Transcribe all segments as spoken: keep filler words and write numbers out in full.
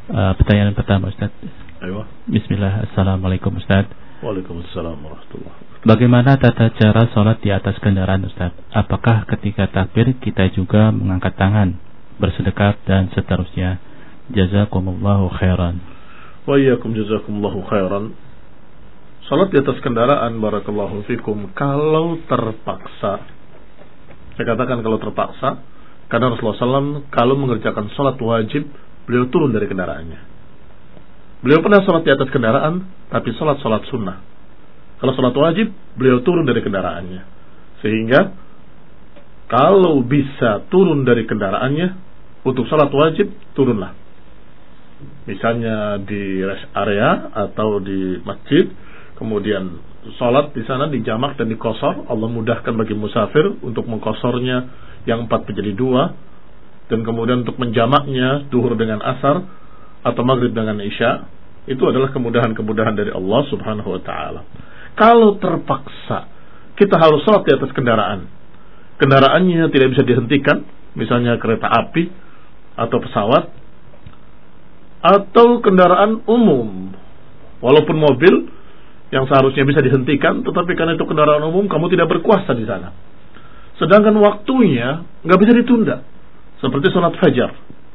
Uh, pertanyaan pertama, Ustaz. Ayo. Bismillah. Assalamualaikum, Ustaz. Waalaikumsalam warahmatullahi wabarakatuh. Bagaimana tata cara sholat di atas kendaraan, Ustaz? Apakah ketika takbir kita juga mengangkat tangan, bersedekap dan seterusnya? Jazakumullahu khairan. Wa iyyakum jazakumullahu khairan. Salat di atas kendaraan, barakallahu fikum, kalau terpaksa, saya katakan kalau terpaksa, karena Rasulullah shallallahu alaihi wasallam kalau mengerjakan salat wajib, beliau turun dari kendaraannya. Beliau pernah salat di atas kendaraan, tapi salat-salat sunnah. Kalau salat wajib, beliau turun dari kendaraannya. Sehingga kalau bisa turun dari kendaraannya untuk salat wajib, turunlah. Misalnya di rest area atau di masjid, kemudian salat di sana dijamak dan dikosor. Allah mudahkan bagi musafir untuk mengkosornya yang empat menjadi dua, dan kemudian untuk menjamaknya duhur dengan asar atau maghrib dengan isya. Itu adalah kemudahan-kemudahan dari Allah subhanahu wa ta'ala. Kalau terpaksa kita harus salat di atas kendaraan, kendaraannya tidak bisa dihentikan, misalnya kereta api atau pesawat atau kendaraan umum, walaupun mobil yang seharusnya bisa dihentikan, tetapi karena itu kendaraan umum, kamu tidak berkuasa di sana. Sedangkan waktunya nggak bisa ditunda, seperti salat fajar.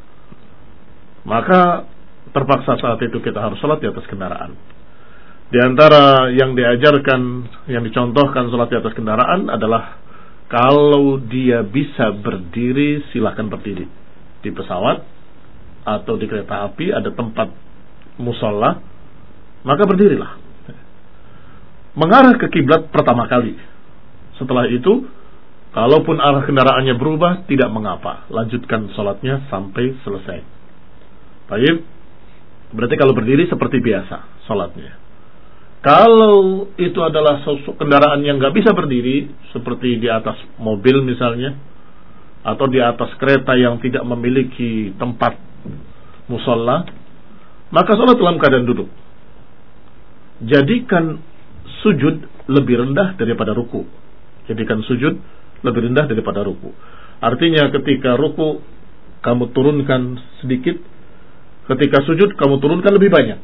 Maka terpaksa saat itu kita harus salat di atas kendaraan. Di antara yang diajarkan, yang dicontohkan salat di atas kendaraan adalah kalau dia bisa berdiri, silakan berdiri. Di pesawat atau di kereta api ada tempat musola, maka berdirilah. Mengarah ke kiblat pertama kali. Setelah itu, kalaupun arah kendaraannya berubah, tidak mengapa. Lanjutkan salatnya sampai selesai. Baik. Berarti kalau berdiri seperti biasa salatnya. Kalau itu adalah kendaraan yang nggak bisa berdiri, seperti di atas mobil misalnya, atau di atas kereta yang tidak memiliki tempat musola, maka salat dalam keadaan duduk. Jadikan sujud lebih rendah daripada ruku. Jadikan sujud lebih rendah daripada ruku. Artinya ketika ruku kamu turunkan sedikit, ketika sujud kamu turunkan lebih banyak.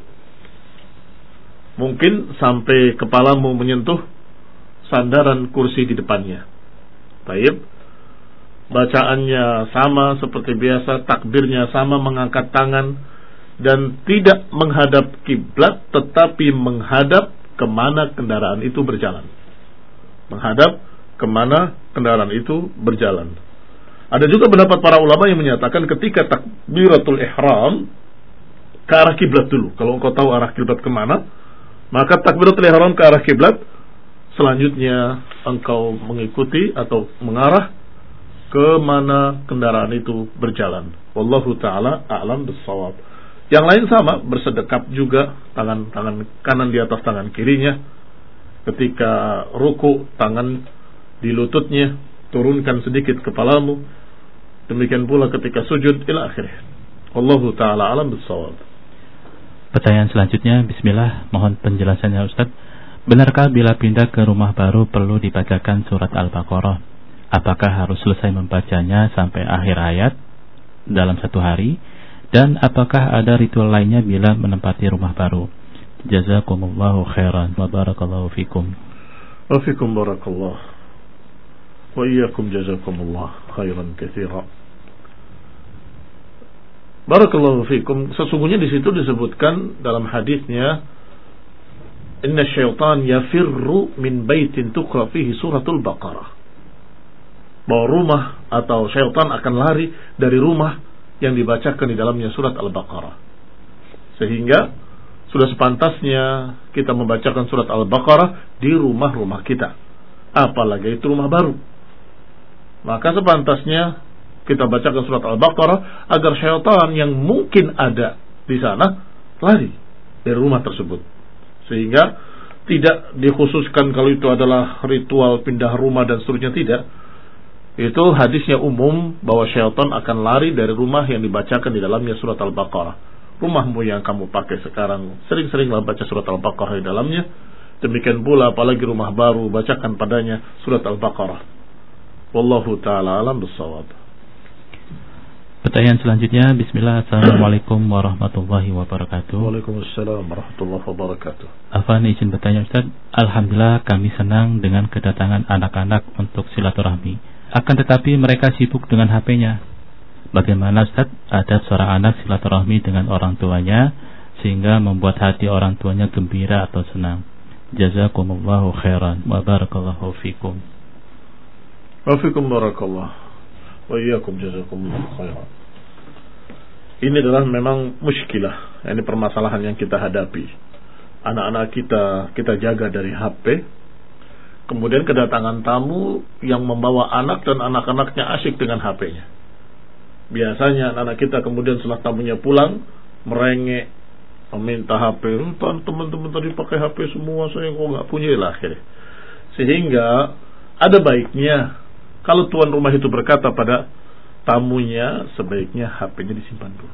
Mungkin sampai kepalamu menyentuh sandaran kursi di depannya. Baik. Bacaannya sama seperti biasa, takbirnya sama, mengangkat tangan, dan tidak menghadap kiblat, tetapi menghadap kemana kendaraan itu berjalan. Menghadap kemana kendaraan itu berjalan. Ada juga pendapat para ulama yang menyatakan ketika takbiratul ihram, ke arah kiblat dulu. Kalau engkau tahu arah kiblat kemana, maka takbiratul ihram ke arah kiblat, selanjutnya engkau mengikuti atau mengarah ke mana kendaraan itu berjalan. Wallahu ta'ala a'lam bissawab. Yang lain sama, bersedekap juga, tangan tangan kanan di atas tangan kirinya. Ketika ruku, tangan di lututnya, turunkan sedikit kepalamu. Demikian pula ketika sujud, ila akhirnya. Wallahu ta'ala a'lam bissawab. Pertanyaan selanjutnya, bismillah, mohon penjelasannya Ustaz. Benarkah bila pindah ke rumah baru perlu dibacakan surat Al-Baqarah? Apakah harus selesai membacanya sampai akhir ayat dalam satu hari? Dan apakah ada ritual lainnya bila menempati rumah baru? Jazakumullahu khairan wa barakallahu fikum. Wa fikum barakallah. Wa iyyakum jazakumullah khairan katsira. Barakallahu fikum. Sesungguhnya di situ disebutkan dalam hadisnya, inna syaitan yafirru min baitin tuqra fihi suratul Baqarah. Bahwa rumah atau syaitan akan lari dari rumah yang dibacakan di dalamnya surat Al-Baqarah. Sehingga sudah sepantasnya kita membacakan surat Al-Baqarah di rumah-rumah kita. Apalagi itu rumah baru. Maka sepantasnya kita bacakan surat Al-Baqarah agar syaitan yang mungkin ada di sana lari dari rumah tersebut. Sehingga tidak dikhususkan kalau itu adalah ritual pindah rumah dan seterusnya, tidak. Itu hadisnya umum bahwa syaitan akan lari dari rumah yang dibacakan di dalamnya surat Al-Baqarah. Rumahmu yang kamu pakai sekarang, sering-seringlah baca surat Al-Baqarah di dalamnya. Demikian pula apalagi rumah baru, bacakan padanya surat Al-Baqarah. Wallahu ta'ala alam bissawab. Pertanyaan selanjutnya, bismillah, assalamualaikum warahmatullahi wabarakatuh. Waalaikumsalam warahmatullahi wabarakatuh. Afan izin bertanya Ustaz, alhamdulillah kami senang dengan kedatangan anak-anak untuk silaturahmi. Akan tetapi mereka sibuk dengan H P-nya. Bagaimana Ustaz adab seorang anak silaturahmi dengan orang tuanya sehingga membuat hati orang tuanya gembira atau senang? Jazakumullahu khairan wa barakallahu fikum. Wa fikum barakallah. Wa iyyakum jazakumullahu khairan. Ini adalah memang muskilah, ini permasalahan yang kita hadapi. Anak-anak kita kita jaga dari H P. Kemudian kedatangan tamu yang membawa anak dan anak-anaknya asyik dengan H P-nya. Biasanya anak-anak kita kemudian setelah tamunya pulang merengek, meminta H P. Teman-teman tadi pakai H P semua, saya kok nggak punya lah akhirnya. Sehingga ada baiknya kalau tuan rumah itu berkata pada tamunya, sebaiknya H P-nya disimpan dulu.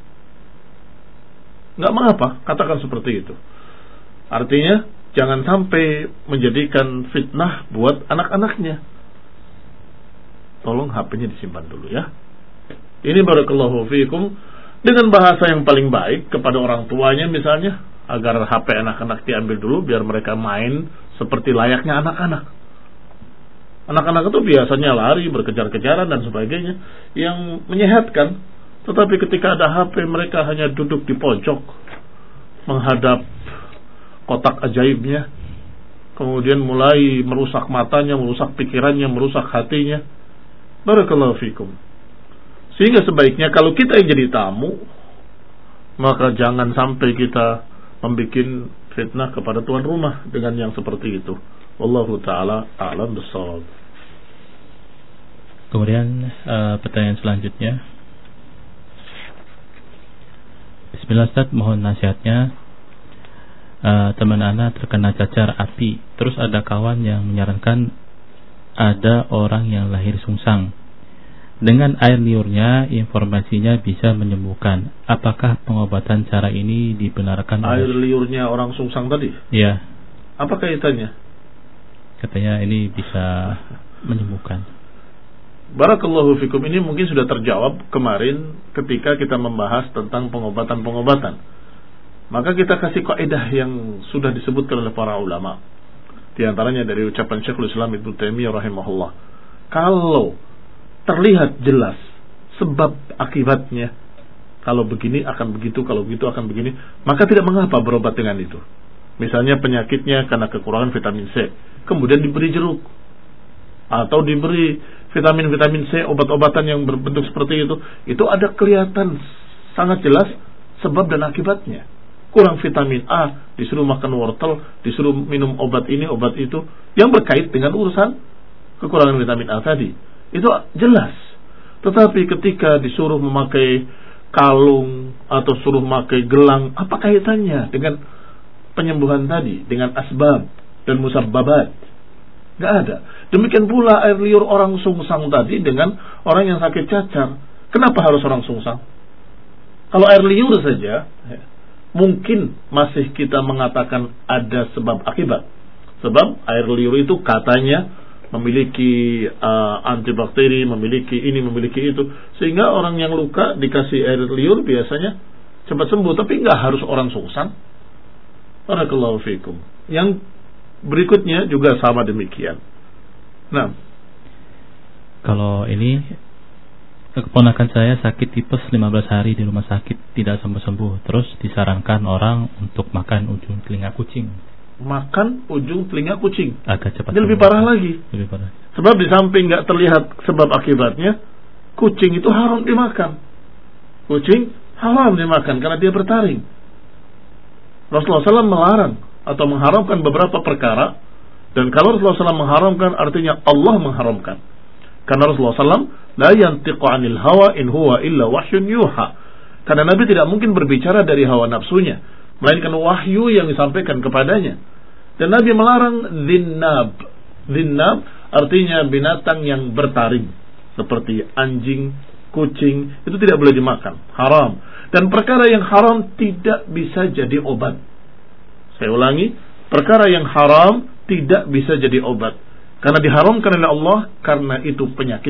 Nggak mengapa, katakan seperti itu. Artinya jangan sampai menjadikan fitnah buat anak-anaknya. Tolong H P-nya disimpan dulu ya. Ini barakallahu fiikum, dengan bahasa yang paling baik kepada orang tuanya misalnya, agar H P anak-anak diambil dulu biar mereka main seperti layaknya anak-anak. Anak-anak itu biasanya lari, berkejar-kejaran dan sebagainya yang menyehatkan. Tetapi ketika ada H P, mereka hanya duduk di pojok menghadap kotak ajaibnya, kemudian mulai merusak matanya, merusak pikirannya, merusak hatinya. Barakallahu fikum. Sehingga sebaiknya kalau kita yang jadi tamu, maka jangan sampai kita membuat fitnah kepada tuan rumah dengan yang seperti itu. Wallahu ta'ala a'lam bissawab. Kemudian uh, pertanyaan selanjutnya, bismillah Ustaz, mohon nasihatnya. uh, Teman anak terkena cacar api, terus ada kawan yang menyarankan ada orang yang lahir sungsang. Dengan air liurnya informasinya bisa menyembuhkan. Apakah pengobatan cara ini dibenarkan? Air liurnya orang sungsang tadi? Iya. Apa kaitannya? Katanya ini bisa menyembuhkan. Barakallahu fikum, ini mungkin sudah terjawab kemarin ketika kita membahas tentang pengobatan-pengobatan. Maka kita kasih kaidah yang sudah disebutkan oleh para ulama. Di antaranya dari ucapan Syekhul Islam Ibnu Taimiyah rahimahullah. Kalau terlihat jelas sebab akibatnya, kalau begini akan begitu, kalau begitu akan begini, maka tidak mengapa berobat dengan itu. Misalnya penyakitnya karena kekurangan vitamin C, kemudian diberi jeruk, atau diberi vitamin-vitamin C, obat-obatan yang berbentuk seperti itu. Itu ada kelihatan sangat jelas sebab dan akibatnya. Kurang vitamin A, disuruh makan wortel, disuruh minum obat ini, obat itu, yang berkait dengan urusan kekurangan vitamin A tadi. Itu jelas. Tetapi ketika disuruh memakai kalung atau suruh memakai gelang, apa kaitannya dengan penyembuhan tadi, dengan asbab dan musabbabat? Gak ada. Demikian pula air liur orang sungsang tadi dengan orang yang sakit cacar. Kenapa harus orang sungsang? Kalau air liur saja, mungkin masih kita mengatakan ada sebab akibat. Sebab air liur itu katanya memiliki uh, antibakteri, memiliki ini, memiliki itu, sehingga orang yang luka dikasih air liur biasanya cepat sembuh. Tapi nggak harus orang sungsang. Barakallahu fikum. Yang berikutnya juga sama demikian. Nah, kalau ini keponakan saya sakit tipes lima belas hari di rumah sakit tidak sembuh-sembuh, terus disarankan orang untuk makan ujung telinga kucing. Makan ujung telinga kucing agak cepat. Ini lebih parah lagi. Lebih parah. Sebab di samping nggak terlihat sebab akibatnya, kucing itu haram dimakan. Kucing haram dimakan karena dia bertaring. Rasulullah shallallahu alaihi wasallam melarang atau mengharamkan beberapa perkara, dan kalau Rasulullah shallallahu alaihi wasallam mengharamkan artinya Allah mengharamkan. Karena Rasulullah shallallahu alaihi wasallam la yantiqu anil hawa in huwa illa wahyun yuha. Karena Nabi tidak mungkin berbicara dari hawa nafsunya, melainkan wahyu yang disampaikan kepadanya. Dan Nabi melarang dhinnab. Dhinnab artinya binatang yang bertaring, seperti anjing, kucing, itu tidak boleh dimakan, haram. Dan perkara yang haram tidak bisa jadi obat. Saya ulangi, perkara yang haram tidak bisa jadi obat, karena diharamkan oleh Allah, karena itu penyakit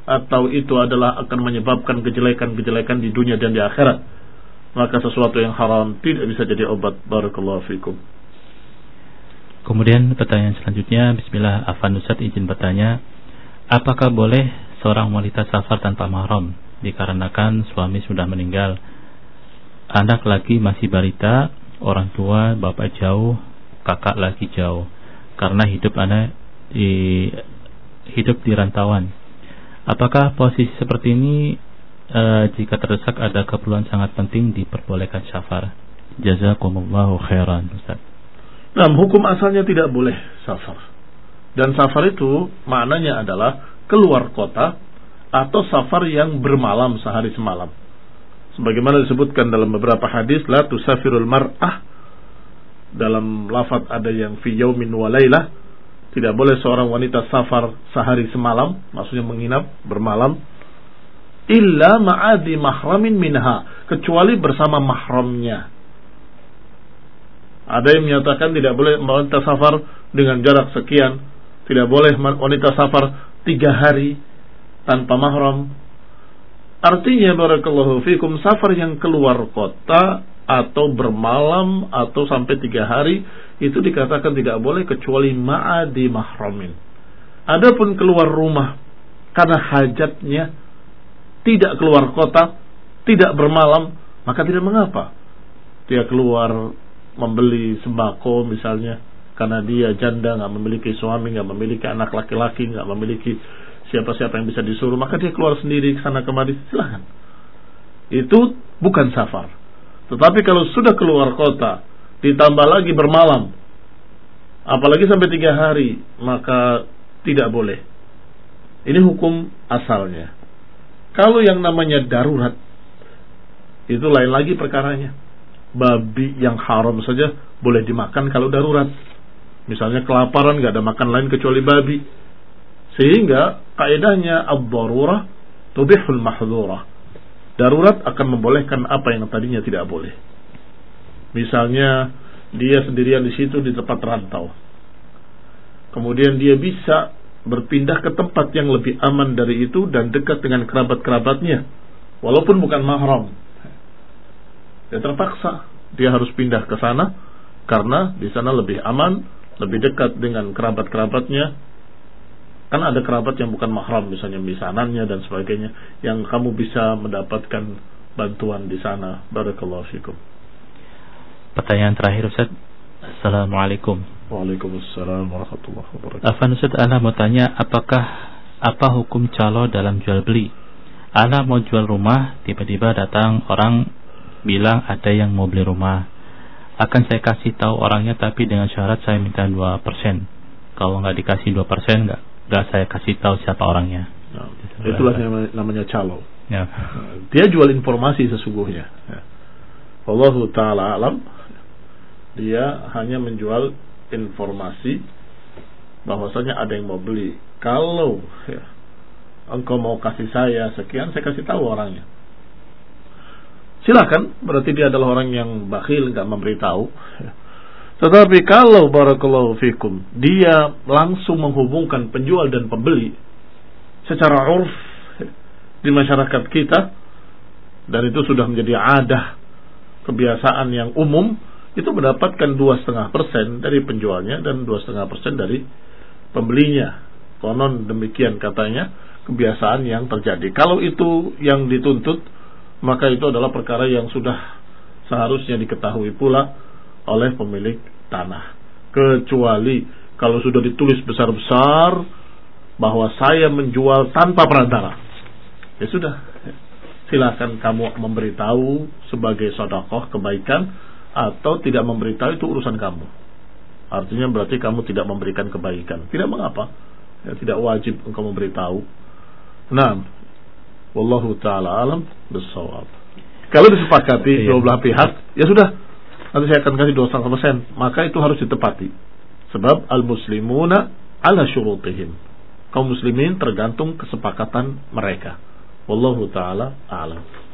atau itu adalah akan menyebabkan kejelekan-kejelekan di dunia dan di akhirat, maka sesuatu yang haram tidak bisa jadi obat. Barakallahu fikum. Kemudian pertanyaan selanjutnya, bismillah, Afan Ustaz izin bertanya, apakah boleh seorang wanita safar tanpa mahram dikarenakan suami sudah meninggal, anak lagi masih balita, orang tua bapak jauh, kakak lagi jauh, karena hidup anak di hidup di rantauan. Apakah posisi seperti ini e, jika terdesak ada keperluan sangat penting diperbolehkan safar? Jazakumullahu khairan, Ustaz. Nah, hukum asalnya tidak boleh safar. Dan safar itu maknanya adalah keluar kota atau safar yang bermalam sehari semalam. Sebagaimana disebutkan dalam beberapa hadis, la tusafirul mar'ah, dalam lafaz ada yang fi yaumin wa lailah, tidak boleh seorang wanita safar sehari semalam, maksudnya menginap bermalam, illa ma'adi mahramin minha, kecuali bersama mahramnya. Ada yang menyatakan tidak boleh wanita safar dengan jarak sekian, tidak boleh wanita safar tiga hari tanpa mahram. Artinya barakallahu fikum, safar yang keluar kota atau bermalam atau sampai tiga hari itu dikatakan tidak boleh kecuali ma'adi mahramin. Adapun keluar rumah karena hajatnya, tidak keluar kota, tidak bermalam, maka tidak mengapa. Dia keluar membeli sembako misalnya, karena dia janda, nggak memiliki suami, nggak memiliki anak laki-laki, nggak memiliki siapa-siapa yang bisa disuruh, maka dia keluar sendiri ke sana kemari, silahkan. Itu bukan safar. Tetapi kalau sudah keluar kota, ditambah lagi bermalam, apalagi sampai tiga hari, maka tidak boleh. Ini hukum asalnya. Kalau yang namanya darurat, itu lain lagi perkaranya. Babi yang haram saja boleh dimakan kalau darurat. Misalnya kelaparan, gak ada makan lain kecuali babi. Sehingga kaidahnya ad-darurah tubihul mahdhurah. Darurat akan membolehkan apa yang tadinya tidak boleh. Misalnya dia sendirian di situ di tempat rantau, kemudian dia bisa berpindah ke tempat yang lebih aman dari itu dan dekat dengan kerabat-kerabatnya, walaupun bukan mahram. Dia terpaksa, dia harus pindah ke sana karena di sana lebih aman, lebih dekat dengan kerabat-kerabatnya. Kan ada kerabat yang bukan mahram, misalnya misanannya dan sebagainya, yang kamu bisa mendapatkan bantuan di sana. Barakallahu fikum. Pertanyaan terakhir, Ustaz. Assalamualaikum. Waalaikumsalam warahmatullahi wabarakatuh. Afan Ustaz, ana mau tanya, apakah apa hukum calo dalam jual beli? Ana mau jual rumah, tiba-tiba datang orang bilang ada yang mau beli rumah. Akan saya kasih tahu orangnya, tapi dengan syarat saya minta dua persen. Kalau nggak dikasih dua persen, nggak nggak saya kasih tahu siapa orangnya. Nah, itulah yang namanya calo. Ya. Dia jual informasi sesungguhnya. Ya. Wallahu ta'ala alam. Dia hanya menjual informasi bahwasanya ada yang mau beli. Kalau ya, engkau mau kasih saya sekian, saya kasih tahu orangnya. Silakan, berarti dia adalah orang yang bakhil, nggak memberitahu. Ya. Tetapi kalau barakallahu fikum, dia langsung menghubungkan penjual dan pembeli secara urf di masyarakat kita, dan itu sudah menjadi adah, kebiasaan yang umum, itu mendapatkan dua setengah persen dari penjualnya dan dua setengah persen dari pembelinya. Konon demikian katanya, kebiasaan yang terjadi. Kalau itu yang dituntut, maka itu adalah perkara yang sudah seharusnya diketahui pula oleh pemilik tanah. Kecuali kalau sudah ditulis besar-besar bahwa saya menjual tanpa perantara, ya sudah, silakan kamu memberitahu sebagai sedekah kebaikan, atau tidak memberitahu itu urusan kamu. Artinya berarti kamu tidak memberikan kebaikan. Tidak mengapa, ya, tidak wajib engkau memberitahu. Nah, wallahu ta'ala alam bissawab. Kalau disepakati dua belah pihak, ya sudah, nanti saya akan kasih dua setengah persen, maka itu harus ditepati. Sebab al-muslimuna ala syurutihim. Kaum muslimin tergantung kesepakatan mereka. Wallahu ta'ala a'lam.